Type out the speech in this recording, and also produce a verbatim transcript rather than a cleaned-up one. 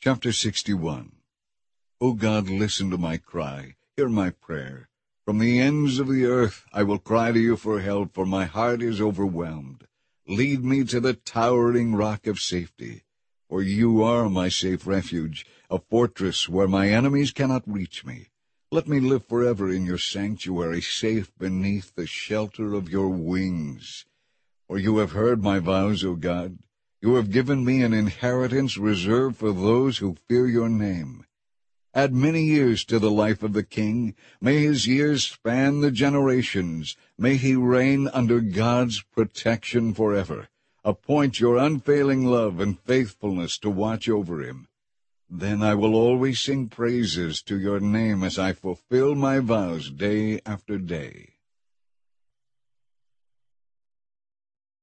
Chapter sixty-one. O God, listen to my cry, hear my prayer. From the ends of the earth I will cry to you for help, for my heart is overwhelmed. Lead me to the towering rock of safety, for you are my safe refuge, a fortress where my enemies cannot reach me. Let me live forever in your sanctuary, safe beneath the shelter of your wings. For you have heard my vows, O God. You have given me an inheritance reserved for those who fear your name. Add many years to the life of the king. May his years span the generations. May he reign under God's protection forever. Appoint your unfailing love and faithfulness to watch over him. Then I will always sing praises to your name as I fulfill my vows day after day.